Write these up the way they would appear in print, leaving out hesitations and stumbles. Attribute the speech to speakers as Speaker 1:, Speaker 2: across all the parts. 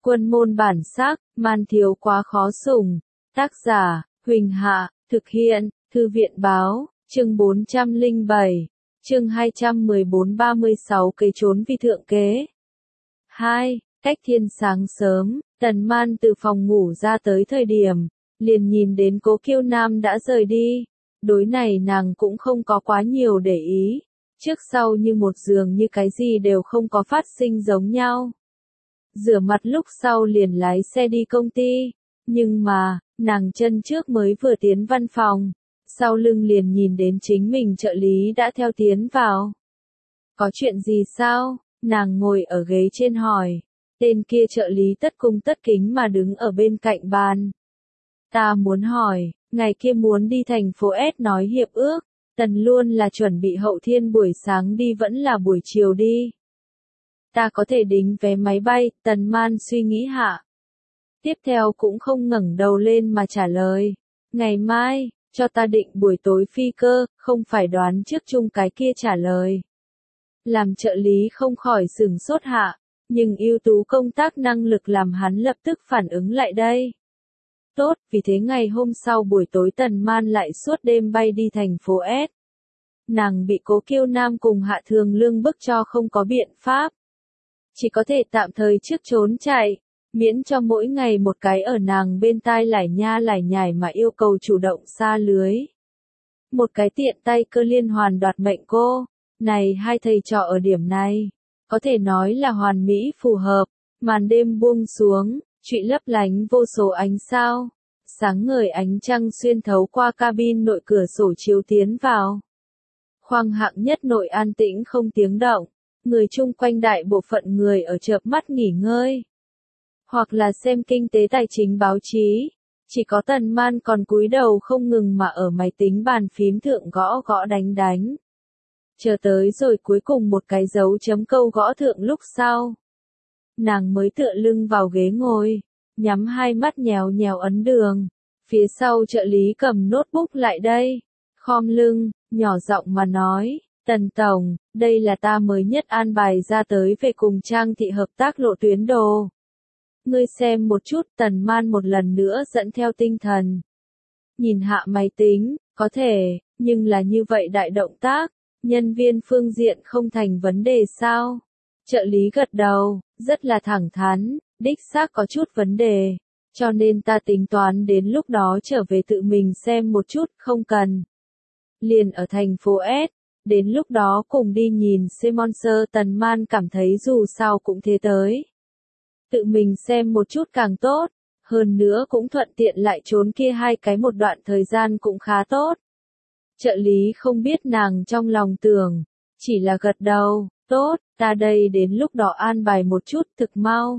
Speaker 1: Quân môn bản sắc, man thiếu quá khó sủng. Tác giả, Huỳnh Hạ, thực hiện, Thư viện báo, chương 407, chương 214-36 cây trốn vì thượng kế. 2. Cách thiên sáng sớm, Tần Man từ phòng ngủ ra tới thời điểm, liền nhìn đến Cố Kiêu Nam đã rời đi. Đối này nàng cũng không có quá nhiều để ý, trước sau như một giường như cái gì đều không có phát sinh giống nhau. Rửa mặt lúc sau liền lái xe đi công ty, nhưng mà, nàng chân trước mới vừa tiến văn phòng, sau lưng liền nhìn đến chính mình trợ lý đã theo tiến vào. Có chuyện gì sao? Nàng ngồi ở ghế trên hỏi, tên kia trợ lý tất cung tất kính mà đứng ở bên cạnh bàn. Ta muốn hỏi, ngày kia muốn đi thành phố S nói hiệp ước, Tần luôn là chuẩn bị hậu thiên buổi sáng đi vẫn là buổi chiều đi. Ta có thể đính vé máy bay, Tần Man suy nghĩ hạ. Tiếp theo cũng không ngẩng đầu lên mà trả lời, ngày mai, cho ta định buổi tối phi cơ, không phải đoán trước chung cái kia trả lời. Làm trợ lý không khỏi sửng sốt hạ, nhưng ưu tú công tác năng lực làm hắn lập tức phản ứng lại đây. Tốt, vì thế ngày hôm sau buổi tối Tần Man lại suốt đêm bay đi thành phố S. Nàng bị Cố Kiêu Nam cùng Hạ Thường Lương bức cho không có biện pháp. Chỉ có thể tạm thời trước trốn chạy, miễn cho mỗi ngày một cái ở nàng bên tai lải nha lải nhải mà yêu cầu chủ động xa lưới. Một cái tiện tay cơ liên hoàn đoạt mệnh cô, này hai thầy trò ở điểm này, có thể nói là hoàn mỹ phù hợp, màn đêm buông xuống, trụy lấp lánh vô số ánh sao, sáng ngời ánh trăng xuyên thấu qua cabin nội cửa sổ chiếu tiến vào. Khoang hạng nhất nội an tĩnh không tiếng động, người chung quanh đại bộ phận người ở chợp mắt nghỉ ngơi, hoặc là xem kinh tế tài chính báo chí, chỉ có Tần Man còn cúi đầu không ngừng mà ở máy tính bàn phím thượng gõ gõ đánh đánh. Chờ tới rồi cuối cùng một cái dấu chấm câu gõ thượng lúc sau. Nàng mới tựa lưng vào ghế ngồi, nhắm hai mắt nhèo nhèo ấn đường. Phía sau trợ lý cầm notebook lại đây, khom lưng, nhỏ giọng mà nói, Tần Tổng, đây là ta mới nhất an bài ra tới về cùng Trang thị hợp tác lộ tuyến đồ. Ngươi xem một chút. Tần Man một lần nữa dẫn theo tinh thần. Nhìn hạ máy tính, có thể, nhưng là như vậy đại động tác, nhân viên phương diện không thành vấn đề sao? Trợ lý gật đầu, rất là thẳng thắn, đích xác có chút vấn đề, cho nên ta tính toán đến lúc đó trở về tự mình xem một chút, không cần. Liền ở thành phố S, đến lúc đó cùng đi nhìn sponsor. Tần Man cảm thấy dù sao cũng thế tới. Tự mình xem một chút càng tốt, hơn nữa cũng thuận tiện lại trốn kia hai cái một đoạn thời gian cũng khá tốt. Trợ lý không biết nàng trong lòng tưởng, chỉ là gật đầu, tốt, ta đây đến lúc đó an bài một chút thực mau.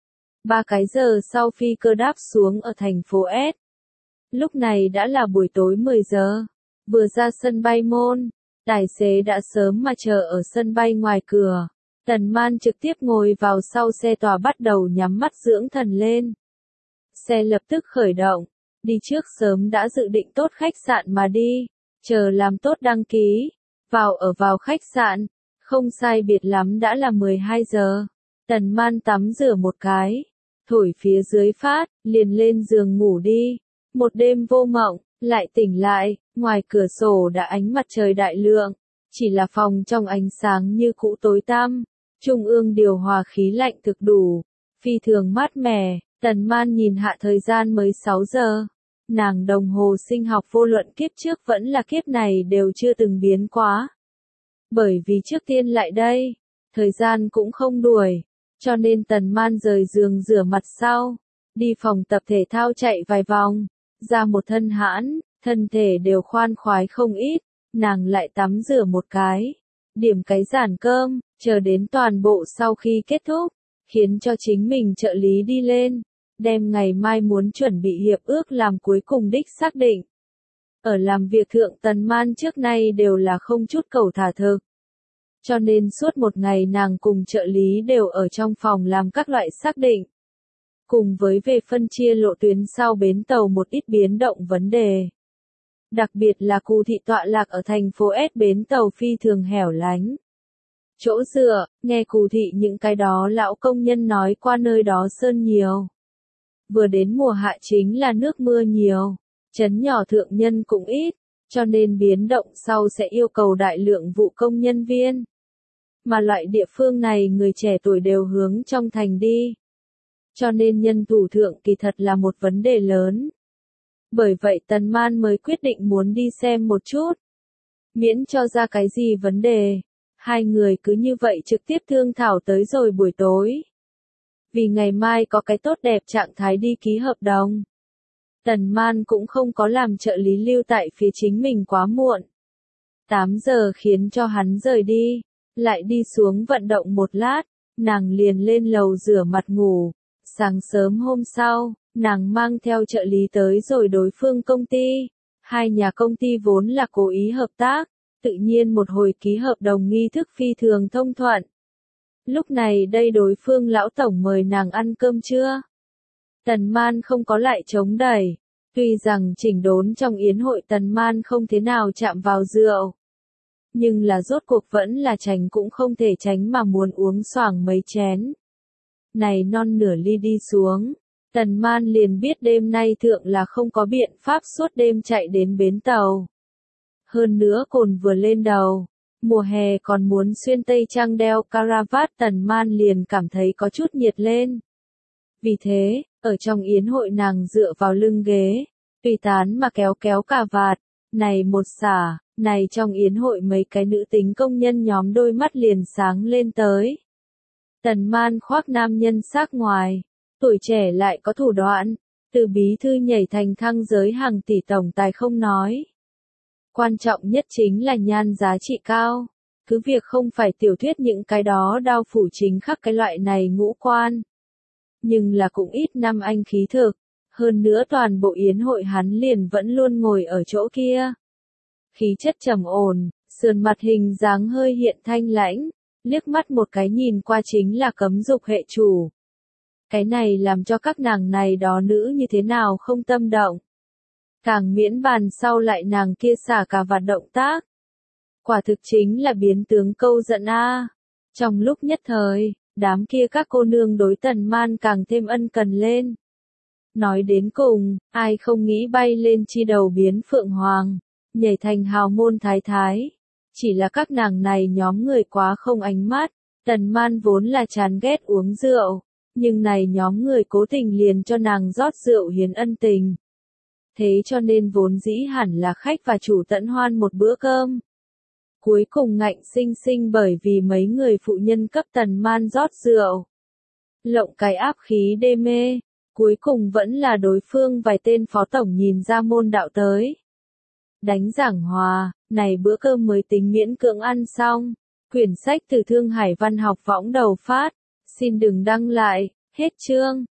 Speaker 1: 3 cái giờ sau phi cơ đáp xuống ở thành phố S. Lúc này đã là buổi tối 10 giờ, vừa ra sân bay môn, tài xế đã sớm mà chờ ở sân bay ngoài cửa. Tần Man trực tiếp ngồi vào sau xe tòa bắt đầu nhắm mắt dưỡng thần lên. Xe lập tức khởi động, đi trước sớm đã dự định tốt khách sạn mà đi, chờ làm tốt đăng ký, vào khách sạn, không sai biệt lắm đã là 12 giờ. Tần Man tắm rửa một cái, thổi phía dưới phát, liền lên giường ngủ đi. Một đêm vô mộng, lại tỉnh lại, ngoài cửa sổ đã ánh mặt trời đại lượng, chỉ là phòng trong ánh sáng như cũ tối tăm. Trung ương điều hòa khí lạnh thực đủ, phi thường mát mẻ. Tần Man nhìn hạ thời gian mới 6 giờ. Nàng đồng hồ sinh học vô luận kiếp trước vẫn là kiếp này đều chưa từng biến quá. Bởi vì trước tiên lại đây, thời gian cũng không đuổi, cho nên Tần Man rời giường rửa mặt sau, đi phòng tập thể thao chạy vài vòng, ra một thân hãn, thân thể đều khoan khoái không ít, nàng lại tắm rửa một cái, điểm cái giản cơm, chờ đến toàn bộ sau khi kết thúc, khiến cho chính mình trợ lý đi lên, đem ngày mai muốn chuẩn bị hiệp ước làm cuối cùng đích xác định. Ở làm việc thượng Tần Man trước nay đều là không chút cầu thả thực. Cho nên suốt một ngày nàng cùng trợ lý đều ở trong phòng làm các loại xác định. Cùng với về phân chia lộ tuyến sau bến tàu một ít biến động vấn đề. Đặc biệt là Cù Thị tọa lạc ở thành phố S bến tàu phi thường hẻo lánh. chỗ dựa, nghe Cù thị những cái đó lão công nhân nói qua nơi đó sơn nhiều. Vừa đến mùa hạ chính là nước mưa nhiều, trấn nhỏ thượng nhân cũng ít, cho nên biến động sau sẽ yêu cầu đại lượng vụ công nhân viên. Mà loại địa phương này người trẻ tuổi đều hướng trong thành đi. Cho nên nhân thủ thượng kỳ thật là một vấn đề lớn. Bởi vậy Tần Man mới quyết định muốn đi xem một chút. Miễn cho ra cái gì vấn đề. Hai người cứ như vậy trực tiếp thương thảo tới rồi buổi tối. Vì ngày mai có cái tốt đẹp trạng thái đi ký hợp đồng. Tần Man cũng không có làm trợ lý lưu tại phía chính mình quá muộn. 8 giờ khiến cho hắn rời đi. Lại đi xuống vận động một lát. Nàng liền lên lầu rửa mặt ngủ. Sáng sớm hôm sau, nàng mang theo trợ lý tới rồi đối phương công ty. Hai nhà công ty vốn là cố ý hợp tác, tự nhiên một hồi ký hợp đồng nghi thức phi thường thông thuận. Lúc này đây đối phương lão tổng mời nàng ăn cơm trưa. Tần Man không có lại chống đẩy, tuy rằng chỉnh đốn trong yến hội Tần Man không thế nào chạm vào rượu. Nhưng là rốt cuộc vẫn là tránh cũng không thể tránh mà muốn uống xoàng mấy chén. Này non nửa ly đi xuống, Tần Man liền biết đêm nay thượng là không có biện pháp suốt đêm chạy đến bến tàu. Hơn nữa cồn vừa lên đầu, mùa hè còn muốn xuyên tây trang đeo caravat Tần Man liền cảm thấy có chút nhiệt lên. Vì thế, ở trong yến hội nàng dựa vào lưng ghế, tùy tán mà kéo kéo cà vạt, này một xả, này trong yến hội mấy cái nữ tính công nhân nhóm đôi mắt liền sáng lên tới. Tần Man khoác nam nhân xác ngoài, tuổi trẻ lại có thủ đoạn, từ bí thư nhảy thành thăng giới hàng tỷ tổng tài không nói. Quan trọng nhất chính là nhan giá trị cao, cứ việc không phải tiểu thuyết những cái đó đao phủ chính khắc cái loại này ngũ quan. Nhưng là cũng ít năm anh khí thực, hơn nữa toàn bộ yến hội hắn liền vẫn luôn ngồi ở chỗ kia. Khí chất trầm ổn, sườn mặt hình dáng hơi hiện thanh lãnh. Liếc mắt một cái nhìn qua chính là cấm dục hệ chủ. Cái này làm cho các nàng này đó nữ như thế nào không tâm động. Càng miễn bàn sau lại nàng kia xả cả vạt động tác. Quả thực chính là biến tướng câu giận a. Trong lúc nhất thời, đám kia các cô nương đối Tần Man càng thêm ân cần lên. Nói đến cùng, ai không nghĩ bay lên chi đầu biến phượng hoàng, nhảy thành hào môn thái thái. Chỉ là các nàng này nhóm người quá không ánh mắt, Tần Man vốn là chán ghét uống rượu, nhưng này nhóm người cố tình liền cho nàng rót rượu hiến ân tình. Thế cho nên vốn dĩ hẳn là khách và chủ tận hoan một bữa cơm. Cuối cùng ngạnh sinh sinh bởi vì mấy người phụ nhân cấp Tần Man rót rượu. Lộng cái áp khí đê mê, cuối cùng vẫn là đối phương vài tên phó tổng nhìn ra môn đạo tới. Đánh giảng hòa, này bữa cơm mới tính miễn cưỡng ăn xong. Quyển sách từ Thương Hải Văn học võng đầu phát. Xin đừng đăng lại, hết chương.